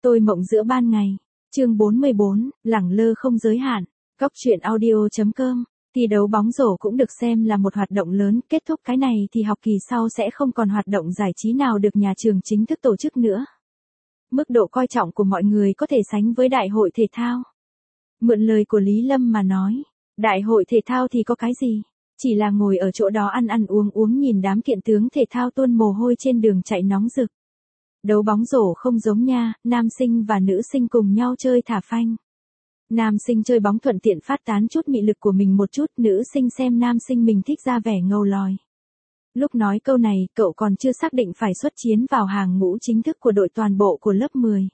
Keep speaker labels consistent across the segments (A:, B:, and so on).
A: Tôi mộng giữa ban ngày. Chương 44, lẳng lơ không giới hạn. Cóc truyện audio.com. Thi đấu bóng rổ cũng được xem là một hoạt động lớn, kết thúc cái này thì học kỳ sau sẽ không còn hoạt động giải trí nào được nhà trường chính thức tổ chức nữa. Mức độ coi trọng của mọi người có thể sánh với đại hội thể thao. Mượn lời của Lý Lâm mà nói, đại hội thể thao thì có cái gì? Chỉ là ngồi ở chỗ đó ăn uống nhìn đám kiện tướng thể thao tuôn mồ hôi trên đường chạy nóng rực. Đấu bóng rổ không giống nha, nam sinh và nữ sinh cùng nhau chơi thả phanh. Nam sinh chơi bóng thuận tiện phát tán chút mị lực của mình một chút, nữ sinh xem nam sinh mình thích ra vẻ ngầu lòi. Lúc nói câu này, cậu còn chưa xác định phải xuất chiến vào hàng ngũ chính thức của đội toàn bộ của lớp 10.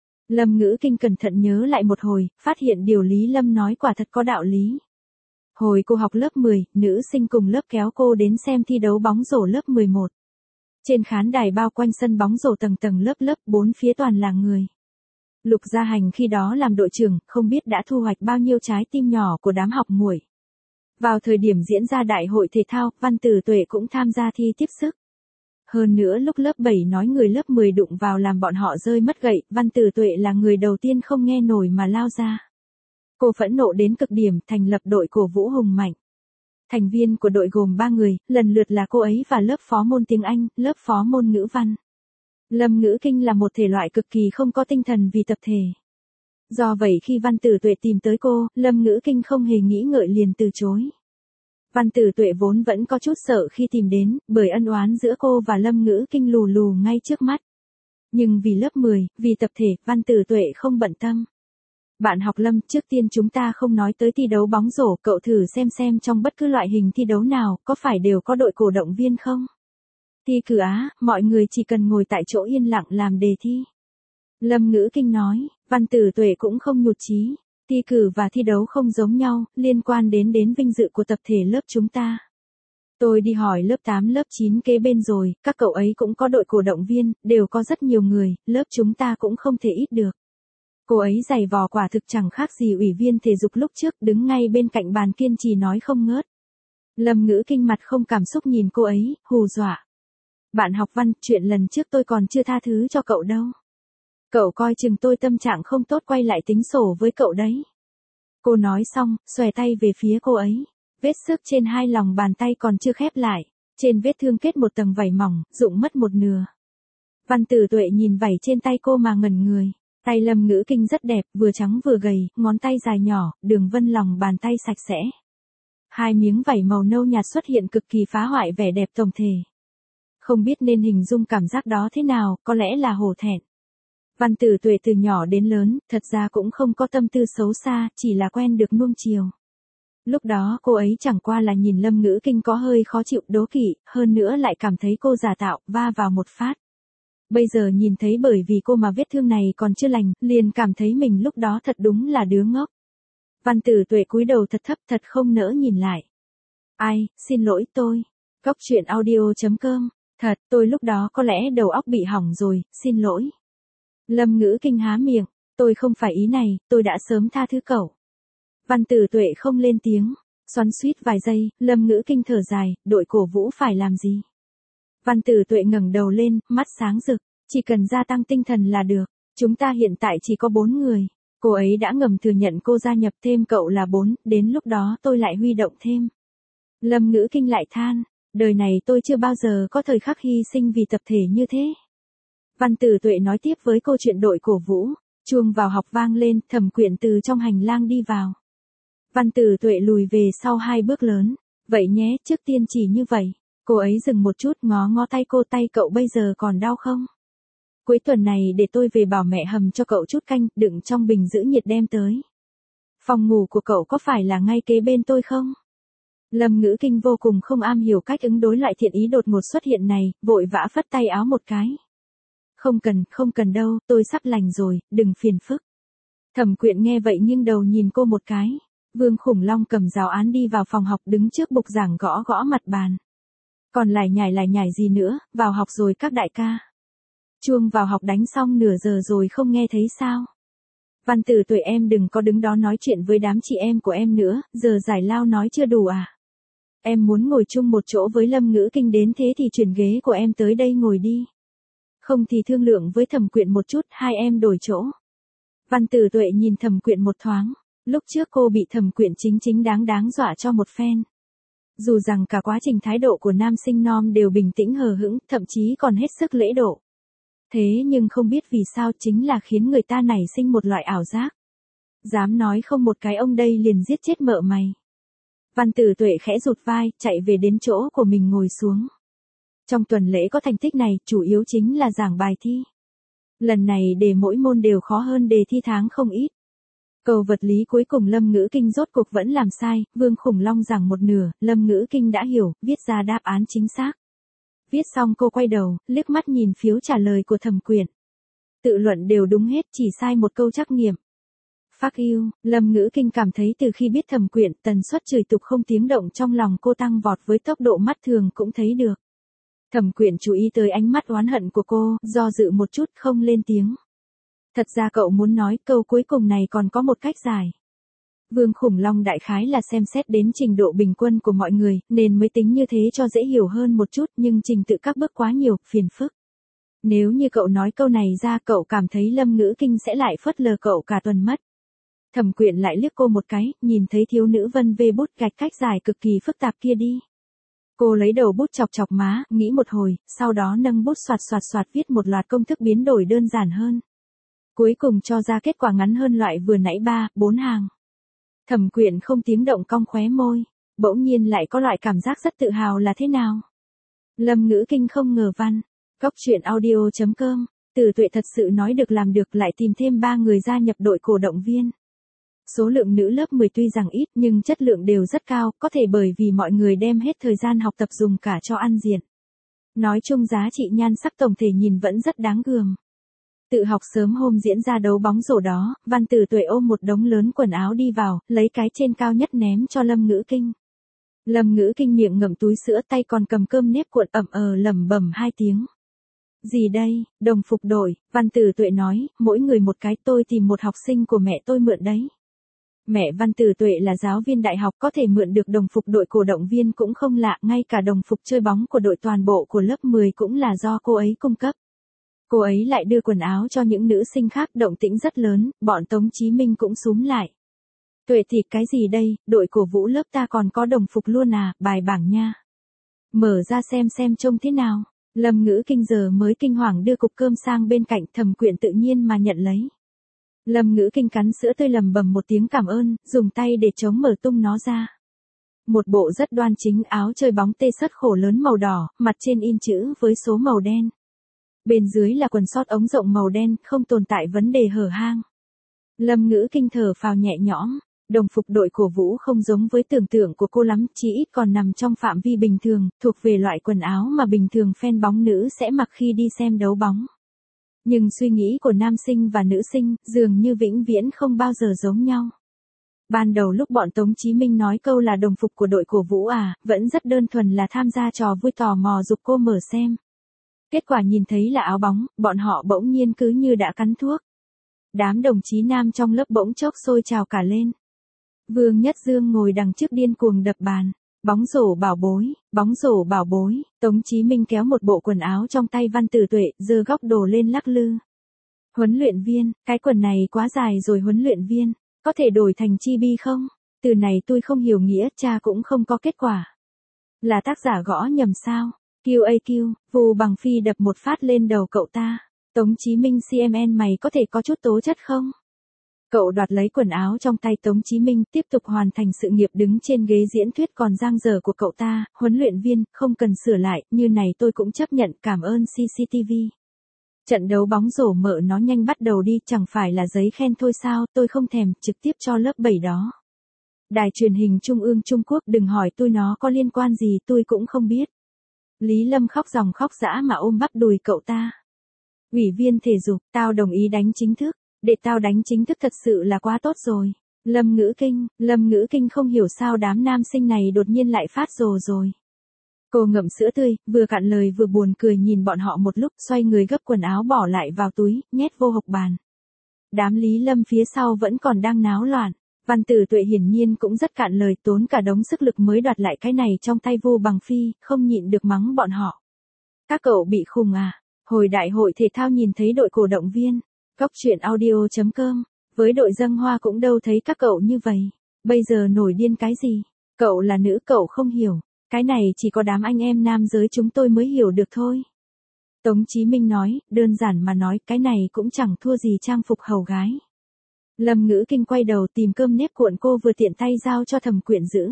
A: Lâm Ngữ Kinh cẩn thận nhớ lại một hồi, phát hiện điều Lý Lâm nói quả thật có đạo lý. Hồi cô học lớp 10, nữ sinh cùng lớp kéo cô đến xem thi đấu bóng rổ lớp 11. Trên khán đài bao quanh sân bóng rổ tầng lớp, bốn phía toàn là người. Lục Gia Hành khi đó làm đội trưởng, không biết đã thu hoạch bao nhiêu trái tim nhỏ của đám học muội. Vào thời điểm diễn ra đại hội thể thao, Văn Tử Tuệ cũng tham gia thi tiếp sức. Hơn nữa lúc lớp 7 nói người lớp 10 đụng vào làm bọn họ rơi mất gậy, Văn Tử Tuệ là người đầu tiên không nghe nổi mà lao ra. Cô phẫn nộ đến cực điểm, thành lập đội cổ vũ hùng mạnh. Thành viên của đội gồm 3 người, lần lượt là cô ấy và lớp phó môn tiếng Anh, lớp phó môn ngữ văn. Lâm Ngữ Kinh là một thể loại cực kỳ không có tinh thần vì tập thể. Do vậy khi Văn Tử Tuệ tìm tới cô, Lâm Ngữ Kinh không hề nghĩ ngợi liền từ chối. Văn Tử Tuệ vốn vẫn có chút sợ khi tìm đến, bởi ân oán giữa cô và Lâm Ngữ Kinh lù lù ngay trước mắt. Nhưng vì lớp 10, vì tập thể, Văn Tử Tuệ không bận tâm. Bạn học Lâm, trước tiên chúng ta không nói tới thi đấu bóng rổ, cậu thử xem trong bất cứ loại hình thi đấu nào, có phải đều có đội cổ động viên không? Thi cử á, mọi người chỉ cần ngồi tại chỗ yên lặng làm đề thi. Lâm Ngữ Kinh nói, Văn Tử Tuệ cũng không nhụt chí. Thi cử và thi đấu không giống nhau, liên quan đến vinh dự của tập thể lớp chúng ta. Tôi đi hỏi lớp 8 lớp 9 kế bên rồi, các cậu ấy cũng có đội cổ động viên, đều có rất nhiều người, lớp chúng ta cũng không thể ít được. Cô ấy giày vò quả thực chẳng khác gì ủy viên thể dục lúc trước, đứng ngay bên cạnh bàn kiên trì nói không ngớt. Lâm Ngữ Kinh mặt không cảm xúc nhìn cô ấy, hù dọa. Bạn học Văn, chuyện lần trước tôi còn chưa tha thứ cho cậu đâu. Cậu coi chừng tôi tâm trạng không tốt quay lại tính sổ với cậu đấy. Cô nói xong, xòe tay về phía cô ấy. Vết xước trên hai lòng bàn tay còn chưa khép lại. Trên vết thương kết một tầng vảy mỏng, rụng mất một nửa. Văn Tử Tuệ nhìn vảy trên tay cô mà ngẩn người. Tay Lâm Ngữ Kinh rất đẹp, vừa trắng vừa gầy, ngón tay dài nhỏ, đường vân lòng bàn tay sạch sẽ. Hai miếng vảy màu nâu nhạt xuất hiện cực kỳ phá hoại vẻ đẹp tổng thể. Không biết nên hình dung cảm giác đó thế nào, có lẽ là hổ thẹn. Văn Tử Tuệ từ nhỏ đến lớn, thật ra cũng không có tâm tư xấu xa, chỉ là quen được nuông chiều. Lúc đó cô ấy chẳng qua là nhìn Lâm Ngữ Kinh có hơi khó chịu, đố kỵ, hơn nữa lại cảm thấy cô giả tạo, va vào một phát. Bây giờ nhìn thấy bởi vì cô mà vết thương này còn chưa lành, liền cảm thấy mình lúc đó thật đúng là đứa ngốc. Văn Tử Tuệ cúi đầu thật thấp, thật không nỡ nhìn lại. Ai, xin lỗi tôi. Cóc truyện audio.com. Thật, tôi lúc đó có lẽ đầu óc bị hỏng rồi, xin lỗi. Lâm Ngữ Kinh há miệng, tôi không phải ý này, tôi đã sớm tha thứ cậu. Văn Tử Tuệ không lên tiếng, xoắn xuýt vài giây, Lâm Ngữ Kinh thở dài, đội cổ vũ phải làm gì? Văn Tử Tuệ ngẩng đầu lên, mắt sáng rực, chỉ cần gia tăng tinh thần là được, chúng ta hiện tại chỉ có 4 người. Cô ấy đã ngầm thừa nhận cô gia nhập thêm cậu là 4, đến lúc đó tôi lại huy động thêm. Lâm Ngữ Kinh lại than, đời này tôi chưa bao giờ có thời khắc hy sinh vì tập thể như thế. Văn Tử Tuệ nói tiếp với cô chuyện đội cổ vũ, chuông vào học vang lên, Thẩm Quyện từ trong hành lang đi vào. Văn Tử Tuệ lùi về sau 2 bước lớn, vậy nhé, trước tiên chỉ như vậy. Cô ấy dừng một chút ngó tay cô, tay cậu bây giờ còn đau không? Cuối tuần này để tôi về bảo mẹ hầm cho cậu chút canh, đựng trong bình giữ nhiệt đem tới. Phòng ngủ của cậu có phải là ngay kế bên tôi không? Lâm Ngữ Kinh vô cùng không am hiểu cách ứng đối lại thiện ý đột ngột xuất hiện này, vội vã phất tay áo một cái. Không cần đâu, tôi sắp lành rồi, đừng phiền phức. Thẩm Quyện nghe vậy nghiêng đầu nhìn cô một cái. Vương Khủng Long cầm giáo án đi vào phòng học đứng trước bục giảng gõ mặt bàn. Còn lại nhải gì nữa, vào học rồi các đại ca. Chuông vào học đánh xong nửa giờ rồi không nghe thấy sao? Văn Tử Tuệ em đừng có đứng đó nói chuyện với đám chị em của em nữa, giờ giải lao nói chưa đủ à? Em muốn ngồi chung một chỗ với Lâm Ngữ Kinh đến thế thì chuyển ghế của em tới đây ngồi đi. Không thì thương lượng với Thẩm Quyện một chút, hai em đổi chỗ. Văn Tử Tuệ nhìn Thẩm Quyện một thoáng, lúc trước cô bị Thẩm Quyện chính chính đáng dọa cho một phen. Dù rằng cả quá trình thái độ của nam sinh Nom đều bình tĩnh hờ hững, thậm chí còn hết sức lễ độ. Thế nhưng không biết vì sao chính là khiến người ta nảy sinh một loại ảo giác. Dám nói không một cái ông đây liền giết chết mợ mày. Văn Tử Tuệ khẽ rụt vai, chạy về đến chỗ của mình ngồi xuống. Trong tuần lễ có thành tích này, chủ yếu chính là giảng bài thi. Lần này đề mỗi môn đều khó hơn đề thi tháng không ít. Câu vật lý cuối cùng Lâm Ngữ Kinh rốt cuộc vẫn làm sai, Vương Khủng Long giảng một nửa, Lâm Ngữ Kinh đã hiểu, viết ra đáp án chính xác. Viết xong cô quay đầu, liếc mắt nhìn phiếu trả lời của Thẩm Quyện. Tự luận đều đúng hết, chỉ sai một câu trắc nghiệm. Phác yêu, Lâm Ngữ Kinh cảm thấy từ khi biết Thẩm Quyện, tần suất chửi tục không tiếng động trong lòng cô tăng vọt với tốc độ mắt thường cũng thấy được. Thẩm Quyện chú ý tới ánh mắt oán hận của cô, do dự một chút không lên tiếng. Thật ra cậu muốn nói câu cuối cùng này còn có một cách giải. Vương Khủng Long đại khái là xem xét đến trình độ bình quân của mọi người, nên mới tính như thế cho dễ hiểu hơn một chút, nhưng trình tự các bước quá nhiều, phiền phức. Nếu như cậu nói câu này ra cậu cảm thấy Lâm Ngữ Kinh sẽ lại phớt lờ cậu cả tuần mất. Thẩm Quyện lại liếc cô một cái, nhìn thấy thiếu nữ vân vê bút gạch cách giải cực kỳ phức tạp kia đi. Cô lấy đầu bút chọc chọc má, nghĩ một hồi, sau đó nâng bút soạt viết một loạt công thức biến đổi đơn giản hơn. Cuối cùng cho ra kết quả ngắn hơn loại vừa nãy 3, 4 hàng. Thẩm Quyện không tiếng động cong khóe môi, bỗng nhiên lại có loại cảm giác rất tự hào là thế nào. Lâm Ngữ Kinh không ngờ văn. Góc truyện audio.com, Tử Tuệ thật sự nói được làm được lại tìm thêm 3 người gia nhập đội cổ động viên. Số lượng nữ lớp 10 tuy rằng ít nhưng chất lượng đều rất cao, có thể bởi vì mọi người đem hết thời gian học tập dùng cả cho ăn diện. Nói chung giá trị nhan sắc tổng thể nhìn vẫn rất đáng gờm. Tự học sớm hôm diễn ra đấu bóng rổ đó, Văn Tử Tuệ ôm một đống lớn quần áo đi vào, lấy cái trên cao nhất ném cho Lâm Ngữ Kinh. Lâm Ngữ Kinh miệng ngậm túi sữa tay còn cầm cơm nếp cuộn lẩm bẩm 2 tiếng. Gì đây, đồng phục đội, Văn Tử Tuệ nói, mỗi người một cái, tôi tìm một học sinh của mẹ tôi mượn đấy. Mẹ Văn Tử Tuệ là giáo viên đại học, có thể mượn được đồng phục đội cổ động viên cũng không lạ, ngay cả đồng phục chơi bóng của đội toàn bộ của lớp 10 cũng là do cô ấy cung cấp. Cô ấy lại đưa quần áo cho những nữ sinh khác, động tĩnh rất lớn, bọn Tống Chí Minh cũng xúm lại. Tuệ thì cái gì đây, đội cổ vũ lớp ta còn có đồng phục luôn à, bài bảng nha. Mở ra xem trông thế nào. Lâm Ngữ Kinh giờ mới kinh hoàng đưa cục cơm sang bên cạnh, Thẩm Quyện tự nhiên mà nhận lấy. Lâm Ngữ Kinh cắn sữa tươi lầm bầm một tiếng cảm ơn, dùng tay để chống mở tung nó ra. Một bộ rất đoan chính, áo chơi bóng tê sất khổ lớn màu đỏ, mặt trên in chữ với số màu đen. Bên dưới là quần sót ống rộng màu đen, không tồn tại vấn đề hở hang. Lâm Ngữ Kinh thở phào nhẹ nhõm, đồng phục đội cổ vũ không giống với tưởng tượng của cô lắm, chỉ ít còn nằm trong phạm vi bình thường, thuộc về loại quần áo mà bình thường fan bóng nữ sẽ mặc khi đi xem đấu bóng. Nhưng suy nghĩ của nam sinh và nữ sinh, dường như vĩnh viễn không bao giờ giống nhau. Ban đầu lúc bọn Tống Chí Minh nói câu là đồng phục của đội cổ vũ à, vẫn rất đơn thuần là tham gia trò vui tò mò giục cô mở xem. Kết quả nhìn thấy là áo bóng, bọn họ bỗng nhiên cứ như đã cắn thuốc. Đám đồng chí nam trong lớp bỗng chốc sôi trào cả lên. Vương Nhất Dương ngồi đằng trước điên cuồng đập bàn. Bóng rổ bảo bối, Tống Chí Minh kéo một bộ quần áo trong tay Văn Tử Tuệ, giơ góc đồ lên lắc lư. Huấn luyện viên, cái quần này quá dài rồi huấn luyện viên, có thể đổi thành chibi không? Từ này tôi không hiểu nghĩa, cha cũng không có kết quả. Là tác giả gõ nhầm sao? QAQ, vù bằng phi đập một phát lên đầu cậu ta. Tống Chí Minh CMN mày có thể có chút tố chất không? Cậu đoạt lấy quần áo trong tay Tống Chí Minh, tiếp tục hoàn thành sự nghiệp đứng trên ghế diễn thuyết còn dang dở của cậu ta, huấn luyện viên, không cần sửa lại, như này tôi cũng chấp nhận, cảm ơn CCTV. Trận đấu bóng rổ mợ nó nhanh bắt đầu đi, chẳng phải là giấy khen thôi sao, tôi không thèm, trực tiếp cho lớp 7 đó. Đài truyền hình Trung ương Trung Quốc đừng hỏi tôi nó có liên quan gì, tôi cũng không biết. Lý Lâm khóc ròng khóc rã mà ôm bắp đùi cậu ta. Ủy viên thể dục, tao đồng ý đánh chính thức. Để tao đánh chính thức thật sự là quá tốt rồi. Lâm Ngữ Kinh không hiểu sao đám nam sinh này đột nhiên lại phát rồ rồi. Cô ngậm sữa tươi, vừa cạn lời vừa buồn cười nhìn bọn họ một lúc, xoay người gấp quần áo bỏ lại vào túi, nhét vô hộc bàn. Đám Lý Lâm phía sau vẫn còn đang náo loạn. Văn Tử Tuệ hiển nhiên cũng rất cạn lời, tốn cả đống sức lực mới đoạt lại cái này trong tay vô bằng phi, không nhịn được mắng bọn họ. Các cậu bị khùng à? Hồi đại hội thể thao nhìn thấy đội cổ động viên, Cóc truyện audio.com, với đội dâng hoa cũng đâu thấy các cậu như vậy. Bây giờ nổi điên cái gì? Cậu là nữ cậu không hiểu, cái này chỉ có đám anh em nam giới chúng tôi mới hiểu được thôi. Tống Chí Minh nói, đơn giản mà nói cái này cũng chẳng thua gì trang phục hầu gái. Lâm Ngữ Kinh quay đầu tìm cơm nếp cuộn cô vừa tiện tay giao cho Thẩm Quyện giữ.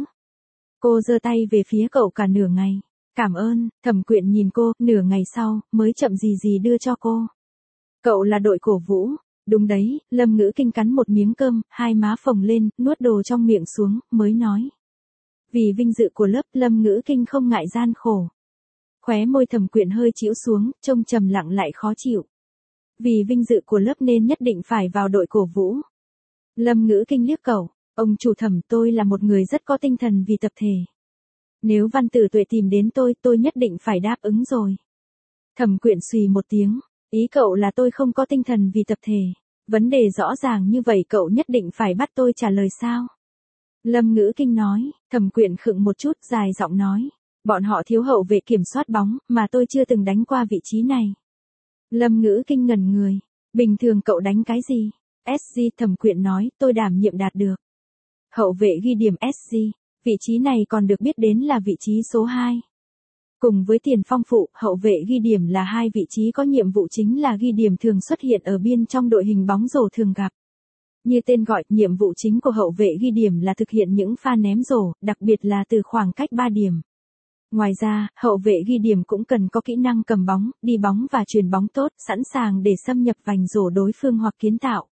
A: Cô giơ tay về phía cậu cả nửa ngày. Cảm ơn, Thẩm Quyện nhìn cô, nửa ngày sau, mới chậm gì gì đưa cho cô. Cậu là đội cổ vũ. Đúng đấy, Lâm Ngữ Kinh cắn một miếng cơm, hai má phồng lên, nuốt đồ trong miệng xuống, mới nói. Vì vinh dự của lớp, Lâm Ngữ Kinh không ngại gian khổ. Khóe môi Thẩm Quyện hơi chĩu xuống, trông trầm lặng lại khó chịu. Vì vinh dự của lớp nên nhất định phải vào đội cổ vũ. Lâm Ngữ Kinh liếc cậu, ông chủ Thẩm, tôi là một người rất có tinh thần vì tập thể. Nếu Văn Tử Tuệ tìm đến tôi nhất định phải đáp ứng rồi. Thẩm Quyện xùy một tiếng, ý cậu là tôi không có tinh thần vì tập thể. Vấn đề rõ ràng như vậy cậu nhất định phải bắt tôi trả lời sao? Lâm Ngữ Kinh nói, Thẩm Quyện khựng một chút dài giọng nói. Bọn họ thiếu hậu vệ kiểm soát bóng, mà tôi chưa từng đánh qua vị trí này. Lâm Ngữ Kinh ngẩn người, bình thường cậu đánh cái gì? SG, Thẩm Quyện nói, tôi đảm nhiệm đạt được. Hậu vệ ghi điểm SG, vị trí này còn được biết đến là vị trí số 2. Cùng với tiền phong phụ, hậu vệ ghi điểm là hai vị trí có nhiệm vụ chính là ghi điểm thường xuất hiện ở biên trong đội hình bóng rổ thường gặp. Như tên gọi, nhiệm vụ chính của hậu vệ ghi điểm là thực hiện những pha ném rổ, đặc biệt là từ khoảng cách 3 điểm. Ngoài ra, hậu vệ ghi điểm cũng cần có kỹ năng cầm bóng, đi bóng và chuyền bóng tốt, sẵn sàng để xâm nhập vành rổ đối phương hoặc kiến tạo.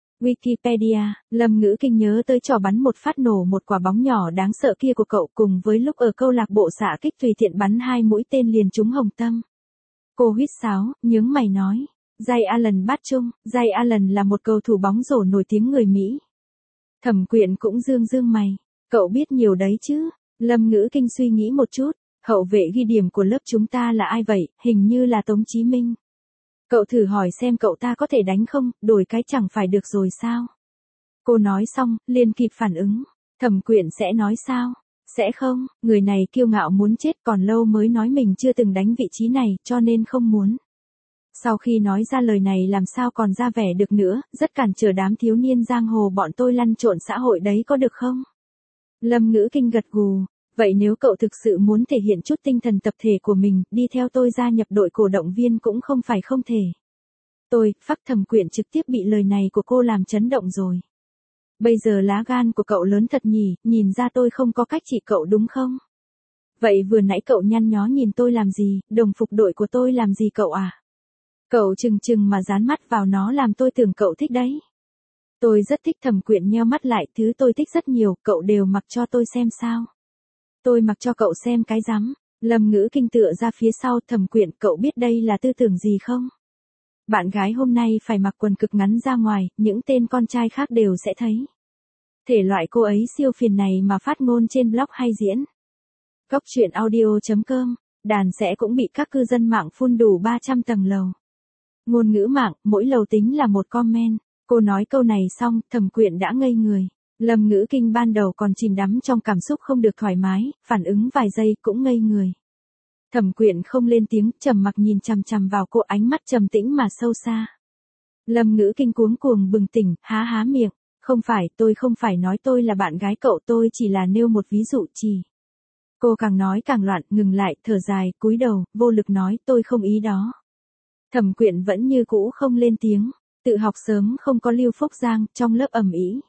A: Wikipedia, Lâm Ngữ Kinh nhớ tới trò bắn một phát nổ một quả bóng nhỏ đáng sợ kia của cậu cùng với lúc ở câu lạc bộ xạ kích tùy tiện bắn 2 mũi tên liền trúng hồng tâm. Cô huýt sáo, nhướng mày nói. Ray Allen bắt chung, Ray Allen là một cầu thủ bóng rổ nổi tiếng người Mỹ. Thẩm Quyện cũng dương mày. Cậu biết nhiều đấy chứ. Lâm Ngữ Kinh suy nghĩ một chút. Hậu vệ ghi điểm của lớp chúng ta là ai vậy? Hình như là Tống Chí Minh. Cậu thử hỏi xem cậu ta có thể đánh không, đổi cái chẳng phải được rồi sao? Cô nói xong, liền kịp phản ứng. Thẩm Quyện sẽ nói sao? Sẽ không, người này kiêu ngạo muốn chết còn lâu mới nói mình chưa từng đánh vị trí này, cho nên không muốn. Sau khi nói ra lời này làm sao còn ra vẻ được nữa, rất cản trở đám thiếu niên giang hồ bọn tôi lăn trộn xã hội đấy có được không? Lâm Ngữ Kinh gật gù. Vậy nếu cậu thực sự muốn thể hiện chút tinh thần tập thể của mình, đi theo tôi gia nhập đội cổ động viên cũng không phải không thể. Phắc Thẩm Quyện trực tiếp bị lời này của cô làm chấn động rồi. Bây giờ lá gan của cậu lớn thật nhỉ, nhìn ra tôi không có cách trị cậu đúng không? Vậy vừa nãy cậu nhăn nhó nhìn tôi làm gì, đồng phục đội của tôi làm gì cậu à? Cậu chừng mà dán mắt vào nó làm tôi tưởng cậu thích đấy. Tôi rất thích. Thẩm Quyện nheo mắt lại, thứ tôi thích rất nhiều, cậu đều mặc cho tôi xem sao? Tôi mặc cho cậu xem cái rắm. Lâm Ngữ Kinh tựa ra phía sau. Thẩm Quyện, cậu biết đây là tư tưởng gì không? Bạn gái hôm nay phải mặc quần cực ngắn ra ngoài, những tên con trai khác đều sẽ thấy. Thể loại cô ấy siêu phiền này mà phát ngôn trên blog hay diễn. Cóc truyện audio.com, đàn sẽ cũng bị các cư dân mạng phun đủ 300 tầng lầu. Ngôn ngữ mạng, mỗi lầu tính là một comment. Cô nói câu này xong, Thẩm Quyện đã ngây người. Lâm Ngữ Kinh ban đầu còn chìm đắm trong cảm xúc không được thoải mái, phản ứng vài giây cũng ngây người. Thẩm Quyện không lên tiếng, trầm mặc nhìn chằm chằm vào cô, ánh mắt trầm tĩnh mà sâu xa. Lâm Ngữ Kinh cuống cuồng bừng tỉnh, há miệng. Tôi không phải nói tôi là bạn gái cậu, tôi chỉ là nêu một ví dụ chỉ. Cô càng nói càng loạn, ngừng lại, thở dài, cúi đầu, vô lực nói tôi không ý đó. Thẩm Quyện vẫn như cũ không lên tiếng, tự học sớm không có Lưu Phúc Giang, trong lớp ầm ĩ.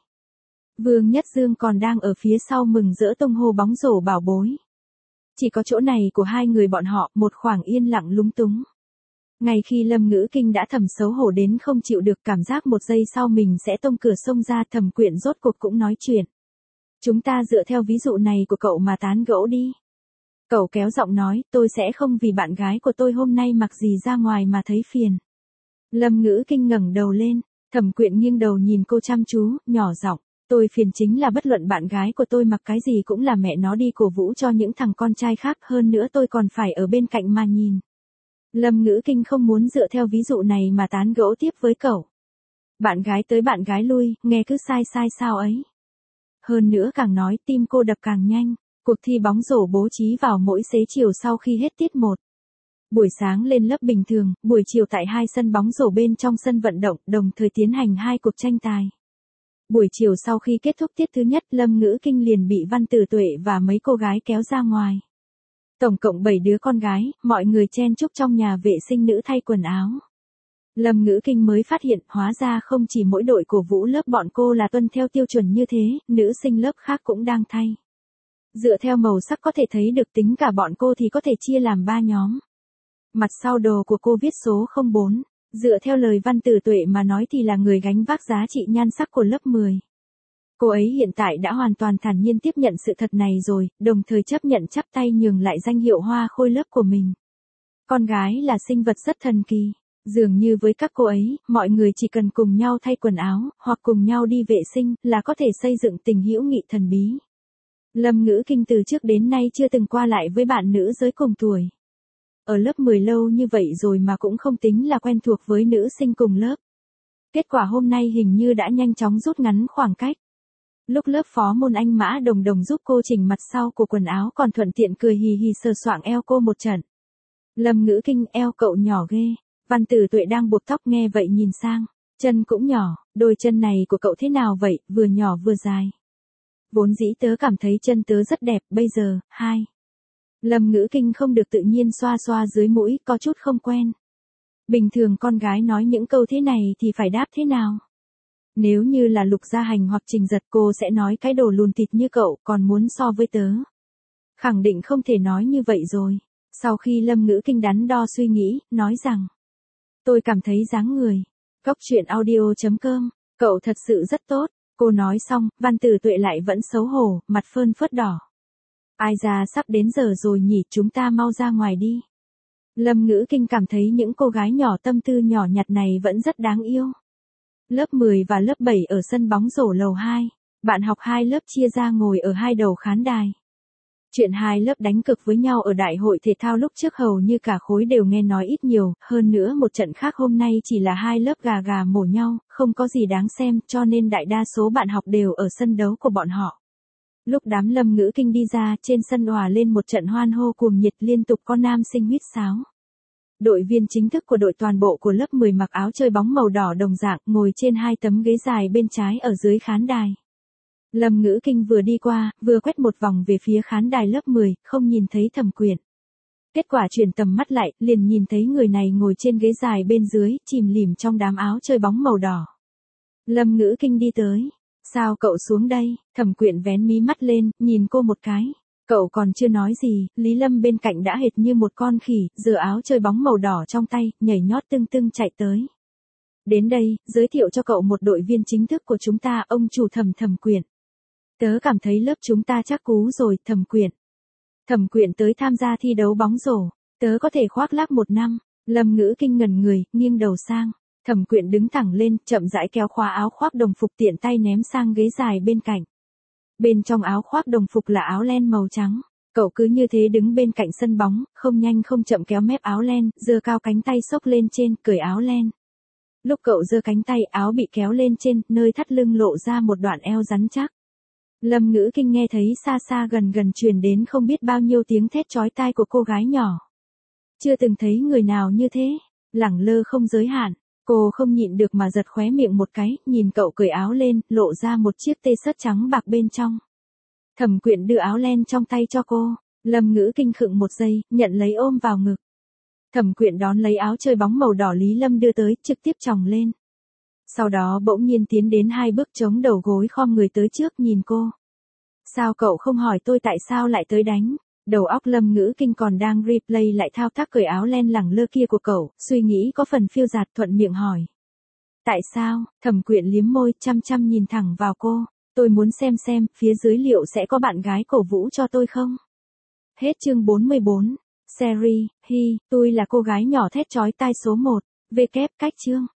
A: Vương Nhất Dương còn đang ở phía sau mừng rỡ tung hô bóng rổ bảo bối. Chỉ có chỗ này của hai người bọn họ, một khoảng yên lặng lúng túng. Ngay khi Lâm Ngữ Kinh đã thầm xấu hổ đến không chịu được, cảm giác một giây sau mình sẽ tông cửa xông ra, Thẩm Quyện rốt cuộc cũng nói chuyện. Chúng ta dựa theo ví dụ này của cậu mà tán gẫu đi. Cậu kéo giọng nói, tôi sẽ không vì bạn gái của tôi hôm nay mặc gì ra ngoài mà thấy phiền. Lâm Ngữ Kinh ngẩng đầu lên, Thẩm Quyện nghiêng đầu nhìn cô chăm chú, nhỏ giọng. Tôi phiền chính là bất luận bạn gái của tôi mặc cái gì cũng là mẹ nó đi cổ vũ cho những thằng con trai khác, hơn nữa tôi còn phải ở bên cạnh mà nhìn. Lâm Ngữ Kinh không muốn dựa theo ví dụ này mà tán gẫu tiếp với cậu. Bạn gái tới bạn gái lui, nghe cứ sai sao ấy. Hơn nữa càng nói tim cô đập càng nhanh. Cuộc thi bóng rổ bố trí vào mỗi xế chiều sau khi hết tiết 1. Buổi sáng lên lớp bình thường, buổi chiều tại hai sân bóng rổ bên trong sân vận động, đồng thời tiến hành hai cuộc tranh tài. Buổi chiều sau khi kết thúc tiết thứ nhất, Lâm Ngữ Kinh liền bị Văn Tử Tuệ và mấy cô gái kéo ra ngoài. Tổng cộng 7 đứa con gái, mọi người chen chúc trong nhà vệ sinh nữ thay quần áo. Lâm Ngữ Kinh mới phát hiện, hóa ra không chỉ mỗi đội cổ vũ lớp bọn cô là tuân theo tiêu chuẩn như thế, nữ sinh lớp khác cũng đang thay. Dựa theo màu sắc có thể thấy được tính cả bọn cô thì có thể chia làm 3 nhóm. Mặt sau đồ của cô viết số 04, dựa theo lời Văn Tử Tuệ mà nói thì là người gánh vác giá trị nhan sắc của lớp 10. Cô ấy hiện tại đã hoàn toàn thản nhiên tiếp nhận sự thật này rồi, đồng thời chấp nhận chắp tay nhường lại danh hiệu hoa khôi lớp của mình. Con gái là sinh vật rất thần kỳ. Dường như với các cô ấy, mọi người chỉ cần cùng nhau thay quần áo, hoặc cùng nhau đi vệ sinh, là có thể xây dựng tình hữu nghị thần bí. Lâm Ngữ Kinh từ trước đến nay chưa từng qua lại với bạn nữ giới cùng tuổi. Ở lớp 10 lâu như vậy rồi mà cũng không tính là quen thuộc với nữ sinh cùng lớp. Kết quả hôm nay hình như đã nhanh chóng rút ngắn khoảng cách. Lúc lớp phó môn Anh Mã Đồng Đồng giúp cô chỉnh mặt sau của quần áo còn thuận tiện cười hì hì sờ soạng eo cô một trận. Lâm Ngữ Kinh, eo cậu nhỏ ghê. Văn Tử Tuệ đang buộc tóc nghe vậy nhìn sang. Chân cũng nhỏ, đôi chân này của cậu thế nào vậy, vừa nhỏ vừa dài. Vốn dĩ tớ cảm thấy chân tớ rất đẹp, bây giờ, hai. Lâm Ngữ Kinh không được tự nhiên xoa xoa dưới mũi, có chút không quen. Bình thường con gái nói những câu thế này thì phải đáp thế nào? Nếu như là Lục Gia Hành hoặc Trình Giật, cô sẽ nói cái đồ lùn thịt như cậu còn muốn so với tớ. Khẳng định không thể nói như vậy rồi. Sau khi Lâm Ngữ Kinh đắn đo suy nghĩ, nói rằng, tôi cảm thấy dáng người. Góc truyện audio.com, cậu thật sự rất tốt. Cô nói xong, Văn Tử Tuệ lại vẫn xấu hổ, mặt phơn phớt đỏ. Ai ra sắp đến giờ rồi nhỉ, chúng ta mau ra ngoài đi. Lâm Ngữ Kinh cảm thấy những cô gái nhỏ tâm tư nhỏ nhặt này vẫn rất đáng yêu. Lớp 10 và lớp 7 ở sân bóng rổ lầu 2. Bạn học hai lớp chia ra ngồi ở hai đầu khán đài. Chuyện hai lớp đánh cực với nhau ở đại hội thể thao lúc trước hầu như cả khối đều nghe nói ít nhiều, hơn nữa một trận khác hôm nay chỉ là hai lớp gà gà mổ nhau, không có gì đáng xem, cho nên đại đa số bạn học đều ở sân đấu của bọn họ. Lúc đám Lâm Ngữ Kinh đi ra, trên sân òa lên một trận hoan hô cuồng nhiệt, liên tục có nam sinh huýt sáo. Đội viên chính thức của đội toàn bộ của lớp 10 mặc áo chơi bóng màu đỏ đồng dạng, ngồi trên hai tấm ghế dài bên trái ở dưới khán đài. Lâm Ngữ Kinh vừa đi qua, vừa quét một vòng về phía khán đài lớp 10, không nhìn thấy Thẩm Quyển. Kết quả chuyển tầm mắt lại, liền nhìn thấy người này ngồi trên ghế dài bên dưới, chìm lìm trong đám áo chơi bóng màu đỏ. Lâm Ngữ Kinh đi tới. Sao cậu xuống đây? Thẩm Quyển vén mí mắt lên, nhìn cô một cái. Cậu còn chưa nói gì, Lý Lâm bên cạnh đã hệt như một con khỉ, giơ áo chơi bóng màu đỏ trong tay, nhảy nhót tưng tưng chạy tới. Đến đây, giới thiệu cho cậu một đội viên chính thức của chúng ta, ông chủ Thẩm Quyển. Tớ cảm thấy lớp chúng ta chắc cú rồi, Thẩm Quyển. Thẩm Quyển tới tham gia thi đấu bóng rổ. Tớ có thể khoác lác 1 năm. Lâm Ngữ Kinh ngẩn người, nghiêng đầu sang. Thẩm Quyển đứng thẳng lên, chậm rãi kéo khóa áo khoác đồng phục tiện tay ném sang ghế dài bên cạnh. Bên trong áo khoác đồng phục là áo len màu trắng. Cậu cứ như thế đứng bên cạnh sân bóng, không nhanh không chậm kéo mép áo len, giơ cao cánh tay xốc lên trên, cởi áo len. Lúc cậu giơ cánh tay, áo bị kéo lên trên, nơi thắt lưng lộ ra một đoạn eo rắn chắc. Lâm Ngữ Kinh nghe thấy xa xa gần gần truyền đến không biết bao nhiêu tiếng thét chói tai của cô gái nhỏ. Chưa từng thấy người nào như thế, lẳng lơ không giới hạn. Cô không nhịn được mà giật khóe miệng một cái, nhìn cậu cởi áo lên, lộ ra một chiếc tê sớt trắng bạc bên trong. Thẩm Quyển đưa áo len trong tay cho cô. Lâm Ngữ Kinh khựng một giây, nhận lấy ôm vào ngực. Thẩm Quyển đón lấy áo chơi bóng màu đỏ Lý Lâm đưa tới, trực tiếp chòng lên. Sau đó bỗng nhiên tiến đến 2 bước chống đầu gối khom người tới trước nhìn cô. Sao cậu không hỏi tôi tại sao lại tới đánh? Đầu óc Lâm Ngữ Kinh còn đang replay lại thao tác cởi áo len lẳng lơ kia của cậu, suy nghĩ có phần phiêu dạt, thuận miệng hỏi. Tại sao? Thẩm Quyển liếm môi, chăm chăm nhìn thẳng vào cô. Tôi muốn xem, phía dưới liệu sẽ có bạn gái cổ vũ cho tôi không? Hết chương 44. Series, tôi là cô gái nhỏ thét chói tai số 1. Cách chương.